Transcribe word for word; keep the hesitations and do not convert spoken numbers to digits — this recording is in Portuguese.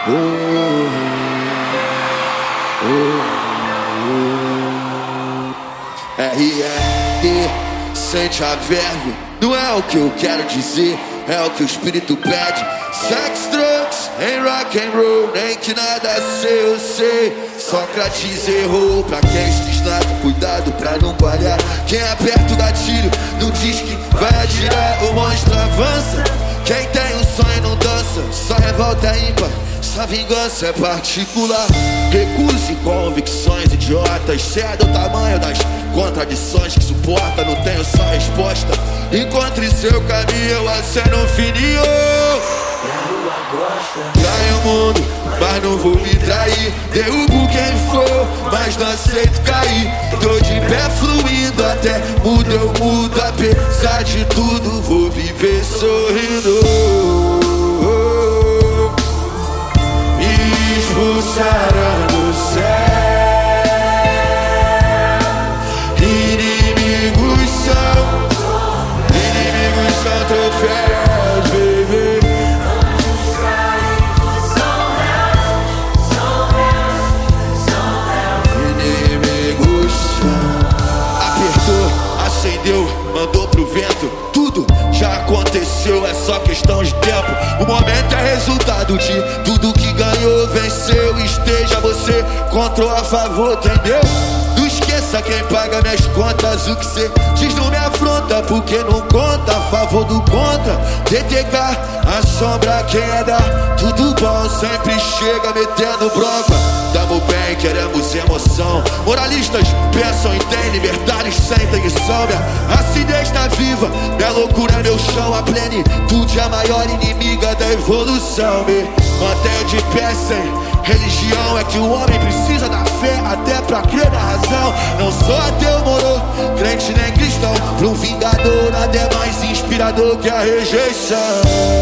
Oh, oh, oh. R R sente a verve. Não é o que eu quero dizer, é o que o espírito pede. Sex, drugs, em rock and roll, nem que nada sei, eu sei. Sócrates errou, pra quem se diz nada, cuidado pra não falhar. Quem aperta o gatilho não diz que vai atirar. O monstro avança, quem tem um sonho não dança. Só revolta ímpar, essa vingança é particular. Recursos e convicções idiotas, cê é do tamanho das contradições que suporta. Não tenho só resposta, encontre seu caminho, eu aceno um fininho. Trai o mundo, mas não vou me trair. Derrubo quem for, mas não aceito cair. Tô de pé fluindo, até mudo eu mudo. Apesar de tudo, vou viver sorrindo. Me expulsaram do céu. Inimigos são, inimigos são troféus, baby. Acendeu, mandou pro vento. Tudo já aconteceu, é só questão de tempo. O momento é resultado de tudo que ganhou, venceu. Esteja você contra ou a favor, entendeu? Não esqueça quem paga minhas contas. O que cê diz não me afronta, porque não conta a favor do contra. D T K, a sombra quem é da tudo bom sempre chega metendo bronca. Tamo bem, queremos emoção. Moralistas pensam e têm, libertários sentem e sombra. A acidez tá viva, minha loucura é meu chão. A plenitude é a maior inimiga da evolução. Me mantenho de pé sem religião. É que o homem precisa da fé até pra crer na razão. Não sou ateu, moro, crente nem cristão. Pra um vingador nada é mais inspirador que a rejeição.